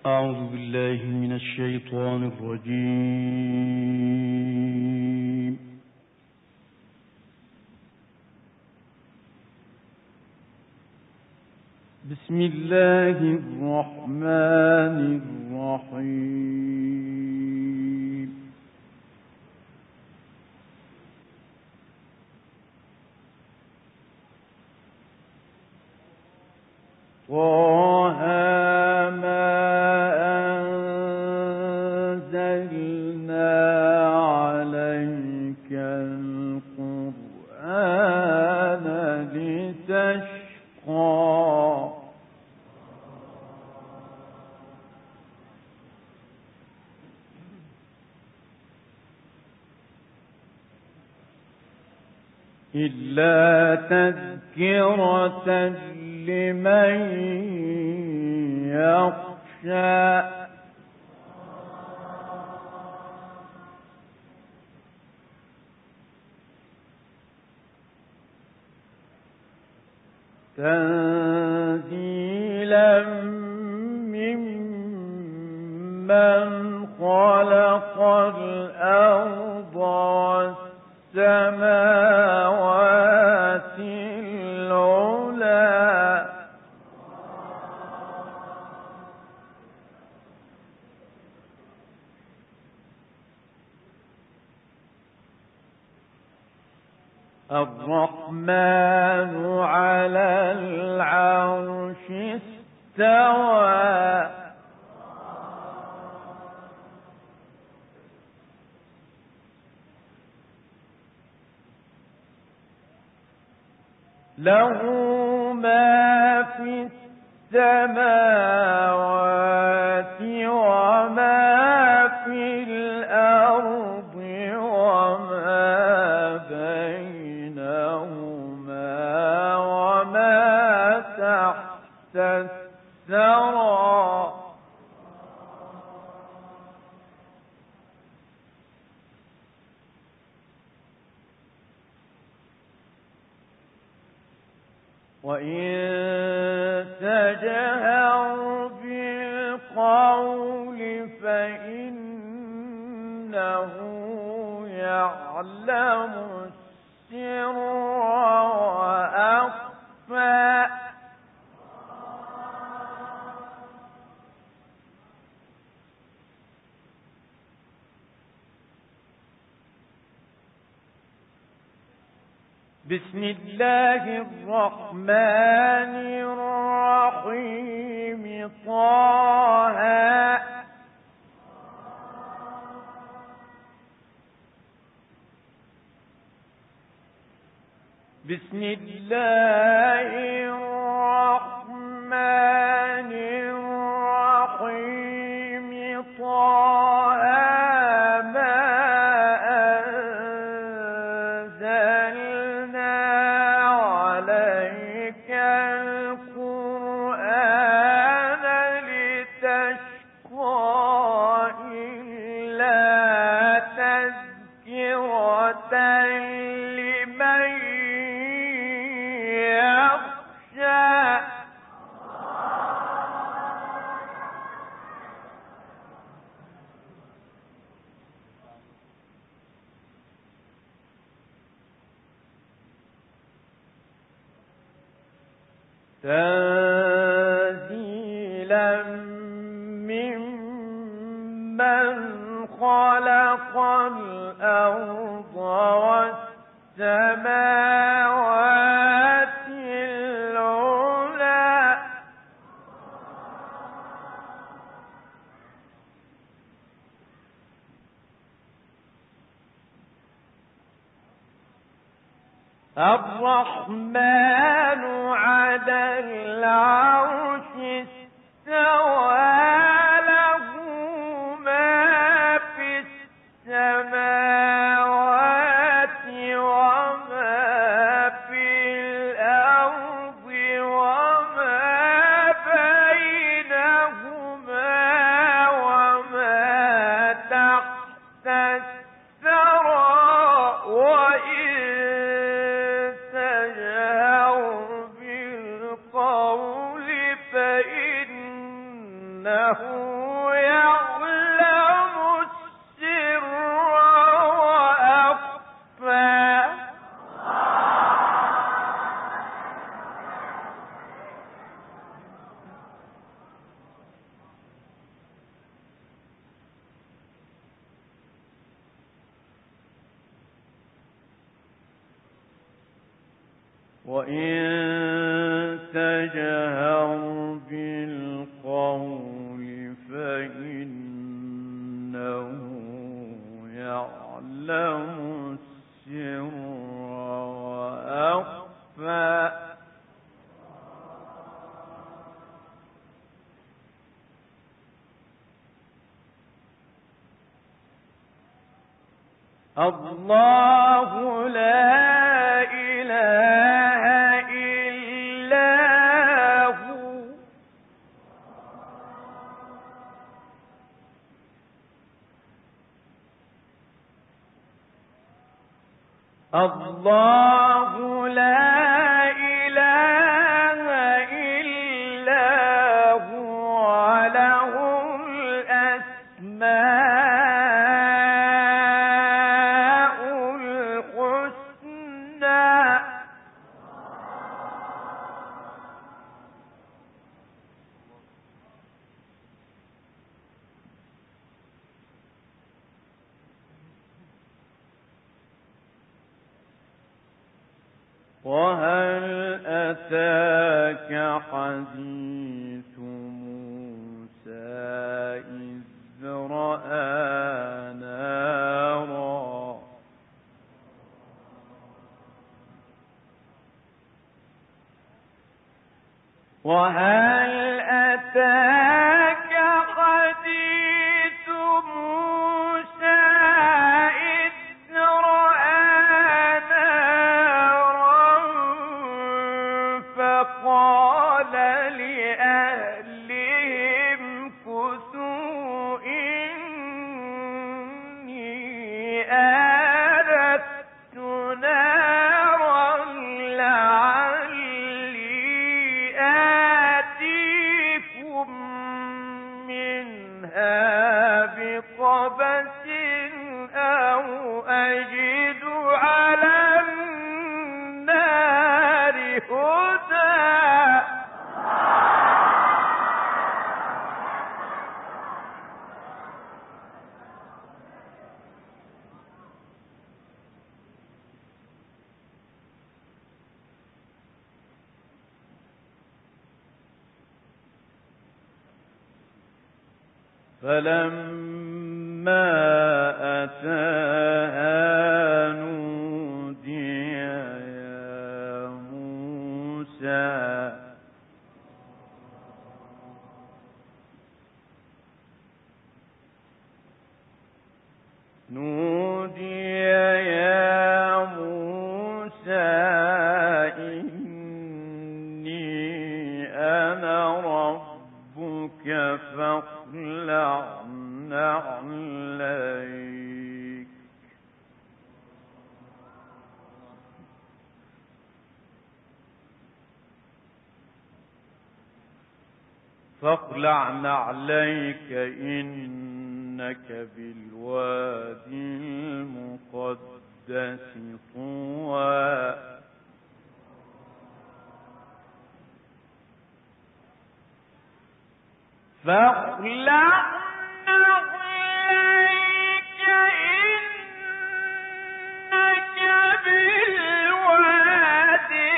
أعوذ بالله من الشيطان الرجيم. بسم الله الرحمن الرحيم. طه ما أنزلنا عليك القرآن لتشقى إلا تذكرة لمن يخشى تنزيلا ممن خلق الأرض والسماوات العلى الرحمن على العرش استوى له ما في السماوات وما في الأرض وما بينهما وما تحت الثرى وإن تجهر بالقول فإنه يعلم السر وأخفى بسم الله الرحمن الرحيم طه بسم الله الرحمن الرحيم طه تنزيلا ممن خلق الأرض والسماوات العلى الرحمن على العرش استوى له ما في السماوات وما في الأرض وما بينهما وما تحت الثرى وإن تجهر بالقول فإن يعلم السر وأخفى. وإن تجهر بالقول فإنه يعلم السر وأخفى. الله لا إله إلا هو. الله لا إله إلا هو له الأسماء الحسنى. وهل أتاك حديث موسى إذ رأى نارا وهل أتاك حديث موسى إذ رأى نارا فقال لأهلهم كثوا إني آنست نارا لعلي آتيكم منها بقبس أو أجد على النار هدى. فلما أتاها نودي يا موسى. نودي يا موسى إني أنا ربك فاخلع نعليك. فاخلع نعليك إنك بالوادي المقدس طوى. فاخلع نعليك إنك بالوادي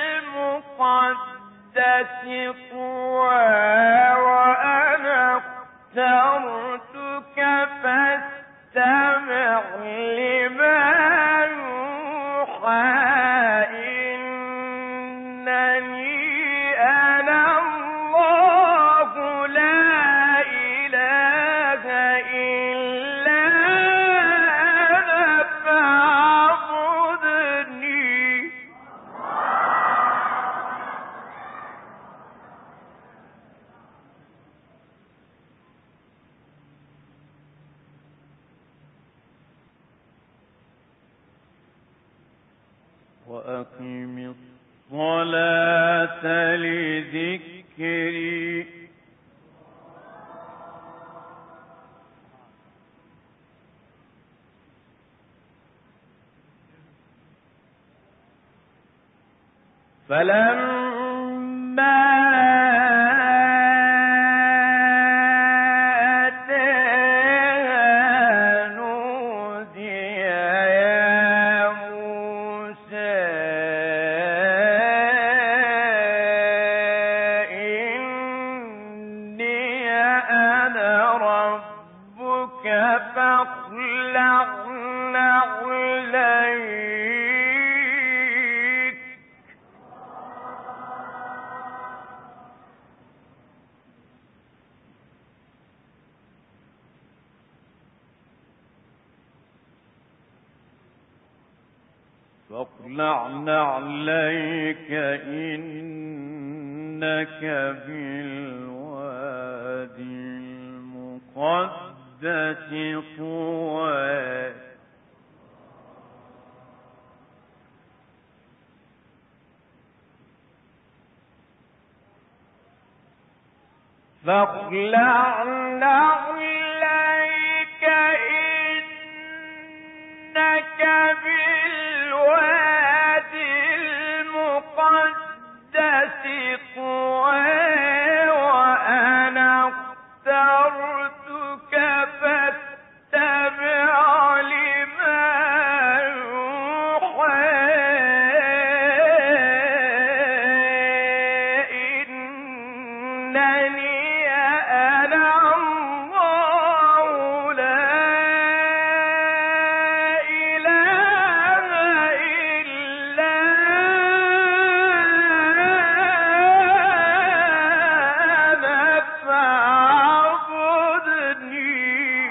المقدس طوى وأنا اخترتك فاستمع لما يوحى إنني أنا الله لا إله إلا أنا فاعبدني. وأقم الصلاة لذكري. فلما أتاها نودي يا موسى إني أنا ربك فاخلع نعليك. فاخلع نعليك إنك بالوادي المقدس طوى. فاخلع نعليك إنك بالوادي المقدس طوى وأنا اخترتك فاتبع لما يوحى إنني أنا الله لا إله إلا أنا فاعبدني.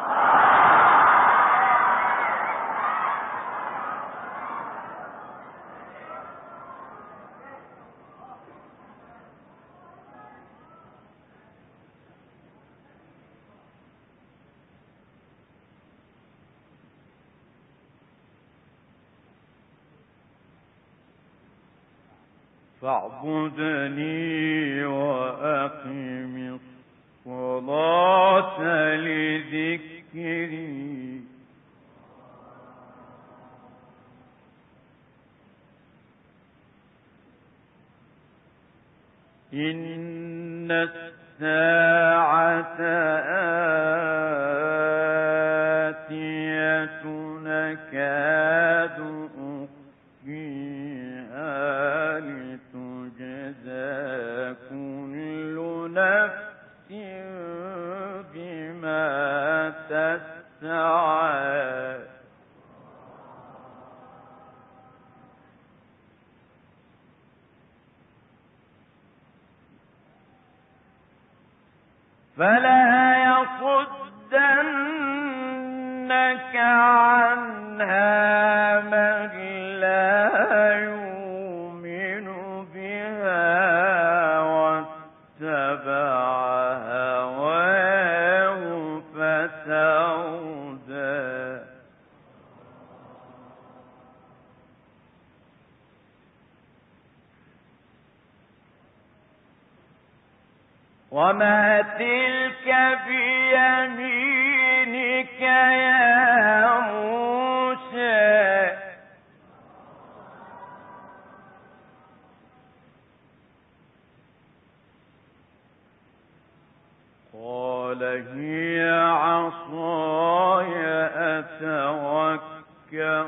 فاعبدني وأقم الصلاة لذكري. إن الساعة آتية نكاد أخفيها لتجزى كل نفس بما تسعى. فلا يصدنك عنها من لا يؤمن بها واتبع هواه فتردى. وما تلك بيمينك يا موسى. قال هي عصاي أتوكأ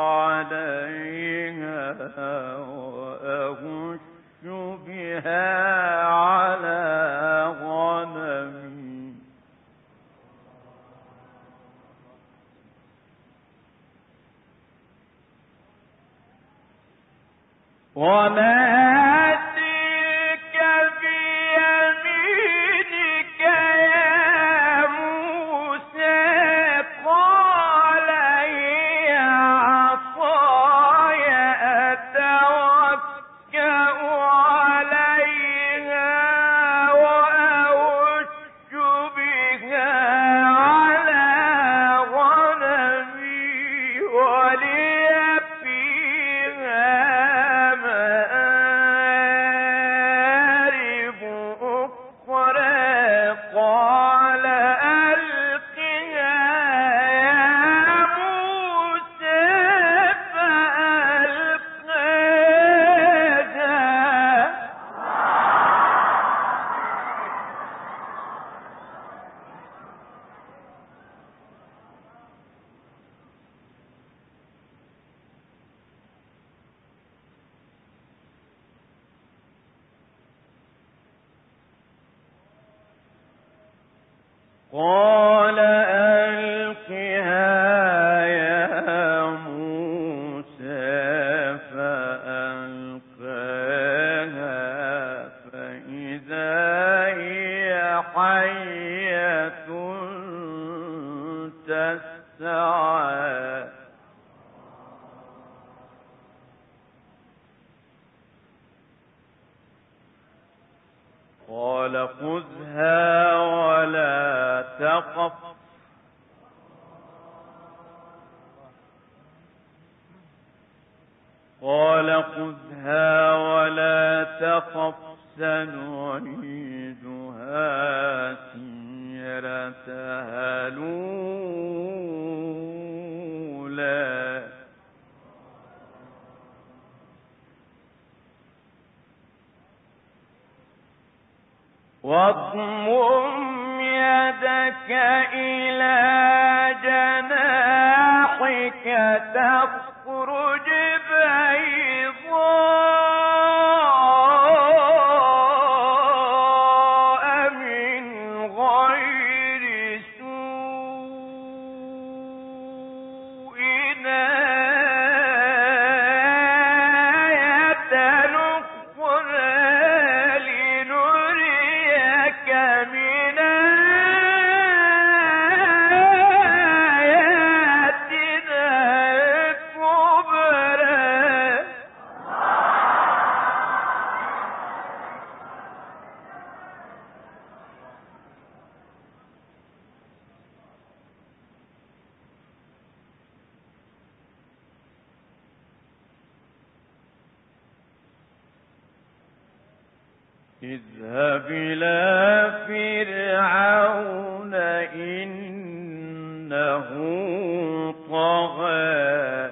عليها وأهش بها على غنمي. وما تلك بيمينك يا موسى. قال هي عصاي أتوكأ عليها وأهش بها على غنمي ولي فيها مآرب قال ألقها يا موسى فألقاها فإذا هي حية تسعى قال خذها ولا تخف سنعيدها سيرتها الأولى واضمم يدك إلى جناحك تخرج بيضاء من غير سوء آية أخرى لنريك من آياتنا الكبرى اذهب إلى فرعون إنه طغى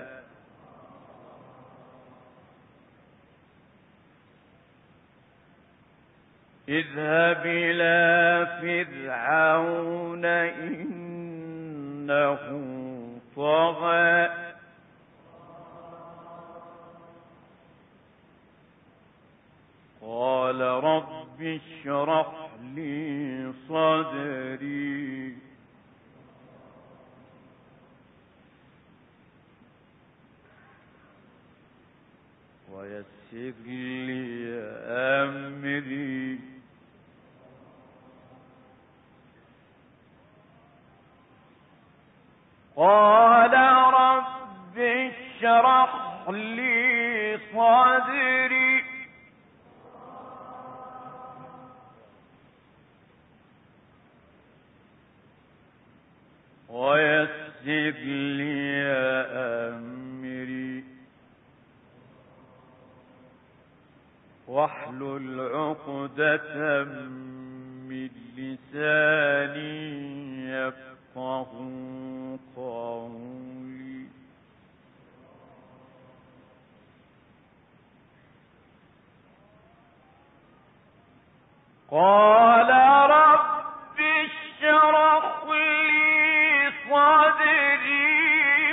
اذهب إلى فرعون إنه طغى قال رب اشرح لي صدري ويسر لي أمري قال رب اشرح لي صدري ويسر لي أمري واحلل عقدة من لساني يفقه قولي قال رب اشرح لي صدري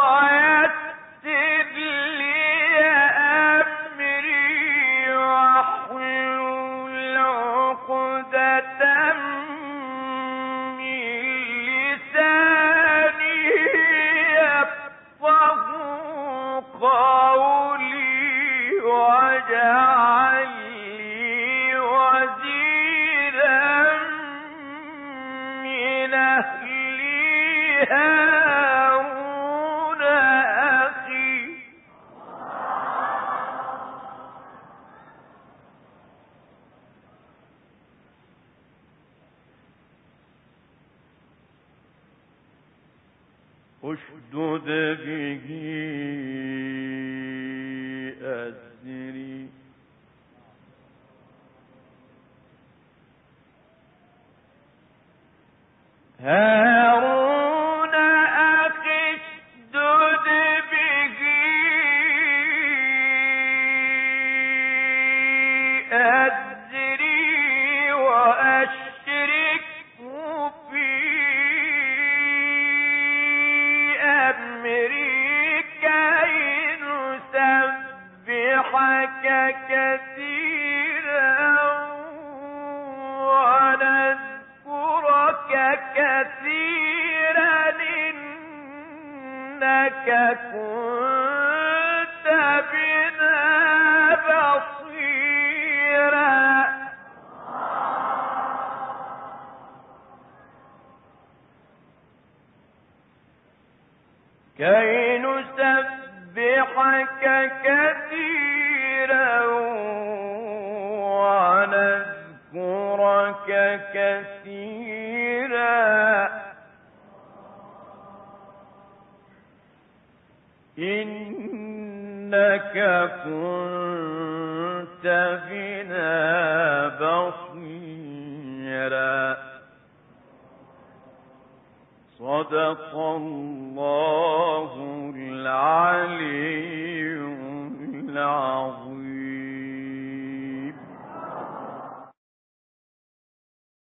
ويسر لي أمري واحلل عقدة من لساني يفقه قولي واجعل لي وزيرا من أهلي هارون أخي اشدد به أزري هارون أخي اشدد به أزري وأشركه في أمري كي نسبحك كثيرا ونذكرك كي نسبحك كثيرا ونذكرك كثيرا إنك كنت بنا بصيرا. صدق الله العلي